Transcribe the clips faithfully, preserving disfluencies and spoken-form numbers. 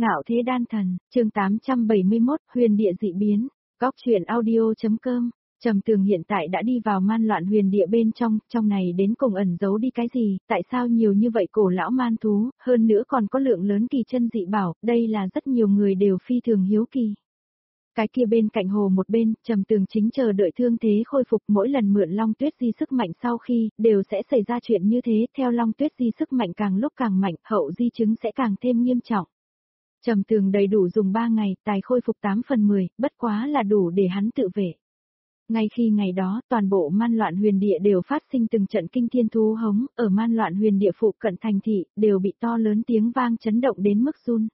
Ngạo thế đan thần, chương tám trăm bảy mươi mốt, huyền địa dị biến, góc truyện audio.com. Trầm Tường hiện tại đã đi vào man loạn huyền địa bên trong, trong này đến cùng ẩn giấu đi cái gì, tại sao nhiều như vậy cổ lão man thú, hơn nữa còn có lượng lớn kỳ chân dị bảo, đây là rất nhiều người đều phi thường hiếu kỳ. Cái kia bên cạnh hồ một bên, Trầm Tường chính chờ đợi thương thế khôi phục, mỗi lần mượn Long Tuyết Di sức mạnh sau khi, đều sẽ xảy ra chuyện như thế, theo Long Tuyết Di sức mạnh càng lúc càng mạnh, hậu di chứng sẽ càng thêm nghiêm trọng. Trầm Tường đầy đủ dùng ba ngày, tài khôi phục tám phần mười, bất quá là đủ để hắn tự vệ. Ngay khi ngày đó, toàn bộ man loạn huyền địa đều phát sinh từng trận kinh thiên thú hống, ở man loạn huyền địa phụ cận thành thị, đều bị to lớn tiếng vang chấn động đến mức run.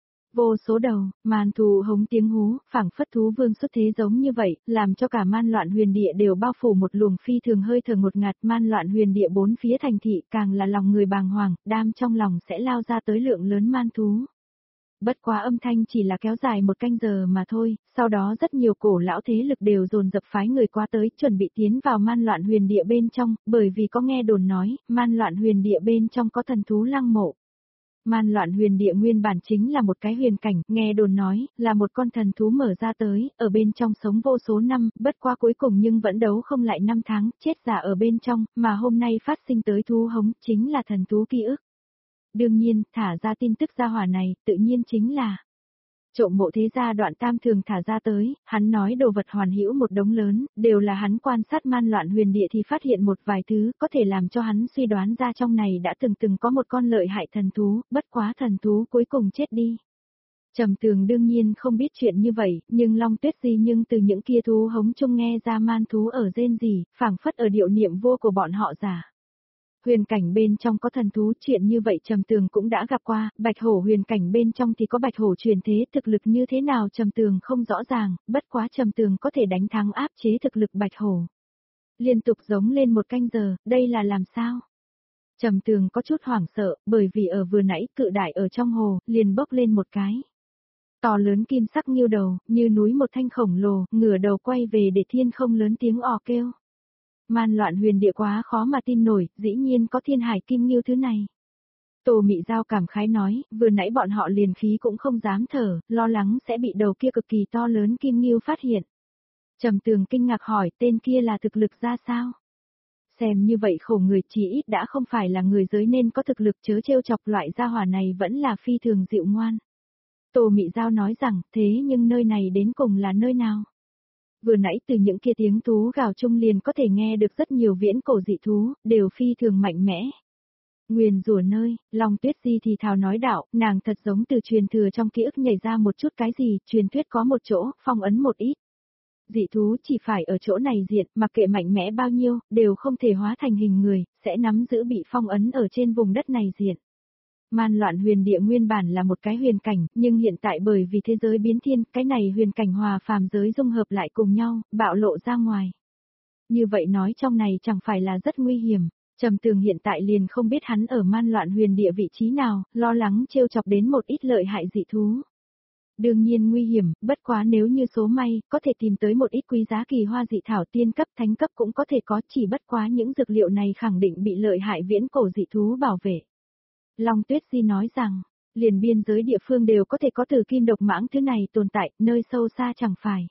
Vô số đầu, man thú hống tiếng hú, phảng phất thú vương xuất thế giống như vậy, làm cho cả man loạn huyền địa đều bao phủ một luồng phi thường hơi thở ngột ngạt, man loạn huyền địa bốn phía thành thị càng là lòng người bàng hoàng, đam trong lòng sẽ lao ra tới lượng lớn man thú. Bất quá âm thanh chỉ là kéo dài một canh giờ mà thôi, sau đó rất nhiều cổ lão thế lực đều dồn dập phái người qua tới, chuẩn bị tiến vào man loạn huyền địa bên trong, bởi vì có nghe đồn nói, man loạn huyền địa bên trong có thần thú lăng mộ. Man loạn huyền địa nguyên bản chính là một cái huyền cảnh, nghe đồn nói, là một con thần thú mở ra tới, ở bên trong sống vô số năm, bất qua cuối cùng nhưng vẫn đấu không lại năm tháng, chết giả ở bên trong, mà hôm nay phát sinh tới thú hống, chính là thần thú ký ức. Đương nhiên, thả ra tin tức gia hỏa này, tự nhiên chính là trộm mộ thế gia Đoạn Tam thường thả ra tới, hắn nói đồ vật hoàn hữu một đống lớn, đều là hắn quan sát man loạn huyền địa thì phát hiện một vài thứ, có thể làm cho hắn suy đoán ra trong này đã từng từng có một con lợi hại thần thú, bất quá thần thú cuối cùng chết đi. Trầm Tường đương nhiên không biết chuyện như vậy, nhưng Long Tuyết Di nhưng từ những kia thú hống chung nghe ra man thú ở rên rỉ, phảng phất ở điệu niệm vô của bọn họ giả. Huyền cảnh bên trong có thần thú, chuyện như vậy Trầm Tường cũng đã gặp qua, Bạch Hổ huyền cảnh bên trong thì có Bạch Hổ truyền thế, thực lực như thế nào Trầm Tường không rõ ràng, bất quá Trầm Tường có thể đánh thắng áp chế thực lực Bạch Hổ. Liên tục giống lên một canh giờ, đây là làm sao? Trầm Tường có chút hoảng sợ, bởi vì ở vừa nãy cự đại ở trong hồ, liền bốc lên một cái. To lớn kim sắc nghiêu đầu, như núi một thanh khổng lồ, ngửa đầu quay về để thiên không lớn tiếng ò kêu. Man loạn huyền địa quá khó mà tin nổi, dĩ nhiên có thiên hải kim nghiêu thứ này. Tô Mị Giao cảm khái nói, vừa nãy bọn họ liền khí cũng không dám thở, lo lắng sẽ bị đầu kia cực kỳ to lớn kim nghiêu phát hiện. Trầm Tường kinh ngạc hỏi tên kia là thực lực ra sao? Xem như vậy khổ người chỉ ít đã không phải là người giới nên có thực lực, chớ trêu chọc loại gia hỏa này vẫn là phi thường dịu ngoan. Tô Mị Giao nói rằng, thế nhưng nơi này đến cùng là nơi nào? Vừa nãy từ những kia tiếng thú gào chung liền có thể nghe được rất nhiều viễn cổ dị thú, đều phi thường mạnh mẽ. Nguyền rủa nơi, Long Tuyết Di thì thào nói đạo, nàng thật giống từ truyền thừa trong ký ức nhảy ra một chút cái gì, truyền thuyết có một chỗ, phong ấn một ít. Dị thú chỉ phải ở chỗ này diện, mặc kệ mạnh mẽ bao nhiêu, đều không thể hóa thành hình người, sẽ nắm giữ bị phong ấn ở trên vùng đất này diện. Man loạn huyền địa nguyên bản là một cái huyền cảnh, nhưng hiện tại bởi vì thế giới biến thiên, cái này huyền cảnh hòa phàm giới dung hợp lại cùng nhau, bạo lộ ra ngoài. Như vậy nói trong này chẳng phải là rất nguy hiểm, Trầm Tường hiện tại liền không biết hắn ở man loạn huyền địa vị trí nào, lo lắng trêu chọc đến một ít lợi hại dị thú. Đương nhiên nguy hiểm, bất quá nếu như số may, có thể tìm tới một ít quý giá kỳ hoa dị thảo tiên cấp thánh cấp cũng có thể có, chỉ bất quá những dược liệu này khẳng định bị lợi hại viễn cổ dị thú bảo vệ. Long Tuyết Di nói rằng, liền biên giới địa phương đều có thể có tử kim độc mãng thứ này tồn tại, nơi sâu xa chẳng phải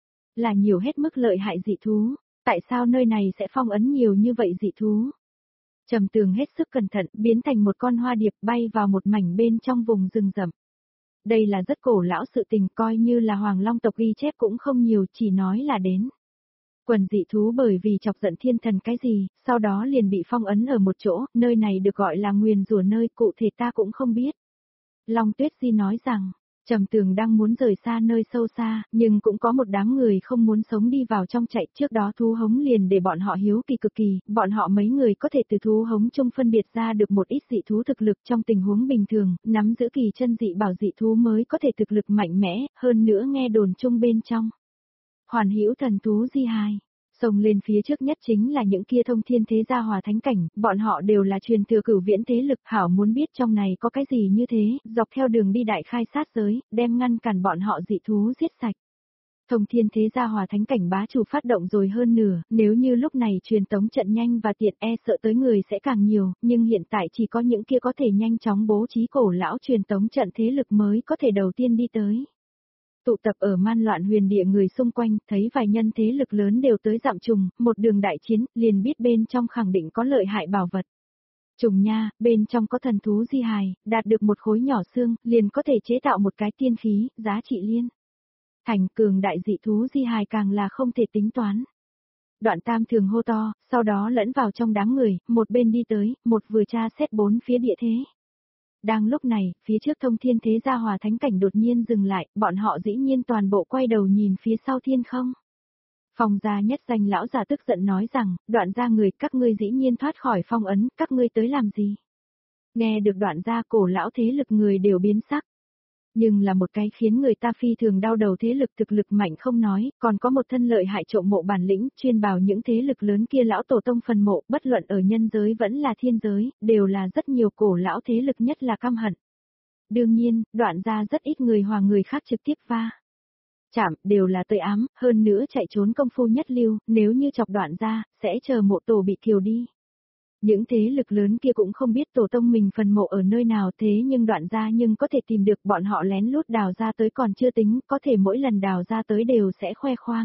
là nhiều hết mức lợi hại dị thú, tại sao nơi này sẽ phong ấn nhiều như vậy dị thú? Trầm Tường hết sức cẩn thận, biến thành một con hoa điệp bay vào một mảnh bên trong vùng rừng rậm. Đây là rất cổ lão sự tình, coi như là Hoàng Long tộc ghi chép cũng không nhiều, chỉ nói là đến quần dị thú bởi vì chọc giận thiên thần cái gì, sau đó liền bị phong ấn ở một chỗ, nơi này được gọi là nguyền rủa nơi, cụ thể ta cũng không biết. Long Tuyết Di nói rằng, Trầm Tường đang muốn rời xa nơi sâu xa, nhưng cũng có một đám người không muốn sống đi vào trong chạy, trước đó thú hống liền để bọn họ hiếu kỳ cực kỳ, bọn họ mấy người có thể từ thú hống chung phân biệt ra được một ít dị thú thực lực trong tình huống bình thường, nắm giữ kỳ chân dị bảo dị thú mới có thể thực lực mạnh mẽ, hơn nữa nghe đồn chung bên trong. Hoàn hữu thần thú di hài, xông lên phía trước nhất chính là những kia thông thiên thế gia hòa thánh cảnh, bọn họ đều là truyền thừa cửu viễn thế lực, hảo muốn biết trong này có cái gì như thế, dọc theo đường đi đại khai sát giới, đem ngăn cản bọn họ dị thú giết sạch. Thông Thiên Thế Gia Hòa Thánh Cảnh bá chủ phát động rồi hơn nửa, nếu như lúc này truyền tống trận nhanh và tiện e sợ tới người sẽ càng nhiều, nhưng hiện tại chỉ có những kia có thể nhanh chóng bố trí cổ lão truyền tống trận thế lực mới có thể đầu tiên đi tới. Tụ tập ở man loạn huyền địa người xung quanh, thấy vài nhân thế lực lớn đều tới dặm trùng, một đường đại chiến, liền biết bên trong khẳng định có lợi hại bảo vật. Trùng nha, bên trong có thần thú di hài, đạt được một khối nhỏ xương, liền có thể chế tạo một cái tiên khí, giá trị liên. Thành cường đại dị thú di hài càng là không thể tính toán. Đoạn Tam thường hô to, sau đó lẫn vào trong đám người, một bên đi tới, một vừa tra xét bốn phía địa thế. Đang lúc này, phía trước Thông Thiên Thế Gia Hòa Thánh Cảnh đột nhiên dừng lại, bọn họ dĩ nhiên toàn bộ quay đầu nhìn phía sau thiên không. Phong gia nhất danh lão già tức giận nói rằng, đoạn gia người các ngươi dĩ nhiên thoát khỏi phong ấn, các ngươi tới làm gì? Nghe được đoạn gia cổ lão thế lực người đều biến sắc. Nhưng là một cái khiến người ta phi thường đau đầu thế lực thực lực mạnh không nói, còn có một thân lợi hại trộm mộ bản lĩnh, chuyên bảo những thế lực lớn kia lão tổ tông phần mộ, bất luận ở nhân giới vẫn là thiên giới, đều là rất nhiều cổ lão thế lực nhất là căm hận. Đương nhiên, đoạn gia rất ít người hòa người khác trực tiếp va chạm, đều là tơi ám, hơn nữa chạy trốn công phu nhất lưu, nếu như chọc đoạn gia, sẽ chờ mộ tổ bị kiều đi. Những thế lực lớn kia cũng không biết tổ tông mình phần mộ ở nơi nào thế nhưng đoạn ra nhưng có thể tìm được bọn họ lén lút đào ra tới còn chưa tính, có thể mỗi lần đào ra tới đều sẽ khoe khoang.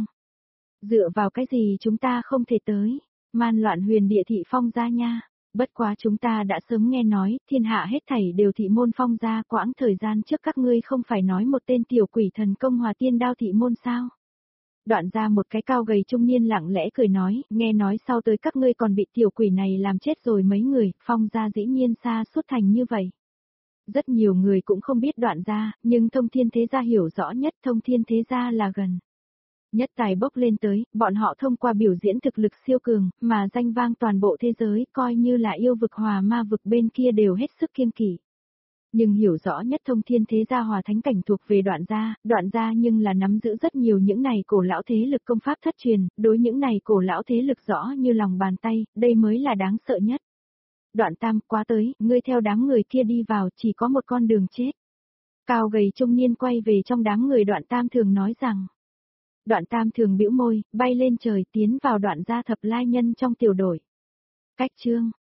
Dựa vào cái gì chúng ta không thể tới, man loạn huyền địa thị phong gia nha, bất quá chúng ta đã sớm nghe nói, thiên hạ hết thảy đều thị môn phong gia quãng thời gian trước các ngươi không phải nói một tên tiểu quỷ thần công hòa tiên đao thị môn sao. Đoạn ra một cái cao gầy trung niên lặng lẽ cười nói, nghe nói sau tới các ngươi còn bị tiểu quỷ này làm chết rồi mấy người, phong gia dĩ nhiên xa suốt thành như vậy. Rất nhiều người cũng không biết đoạn ra, nhưng Thông Thiên Thế Gia hiểu rõ nhất, Thông Thiên Thế Gia là gần nhất tài bốc lên tới, bọn họ thông qua biểu diễn thực lực siêu cường, mà danh vang toàn bộ thế giới, coi như là yêu vực hòa ma vực bên kia đều hết sức kiêng kỵ. Nhưng hiểu rõ nhất Thông Thiên Thế Gia Hòa Thánh Cảnh thuộc về đoạn gia, đoạn gia nhưng là nắm giữ rất nhiều những này cổ lão thế lực công pháp thất truyền, đối những này cổ lão thế lực rõ như lòng bàn tay, đây mới là đáng sợ nhất. Đoạn Tam quá tới, ngươi theo đám người kia đi vào chỉ có một con đường chết. Cao gầy trung niên quay về trong đám người Đoạn Tam thường nói rằng. Đoạn Tam thường bĩu môi, bay lên trời tiến vào đoạn gia thập lai nhân trong tiểu đội. Cách chương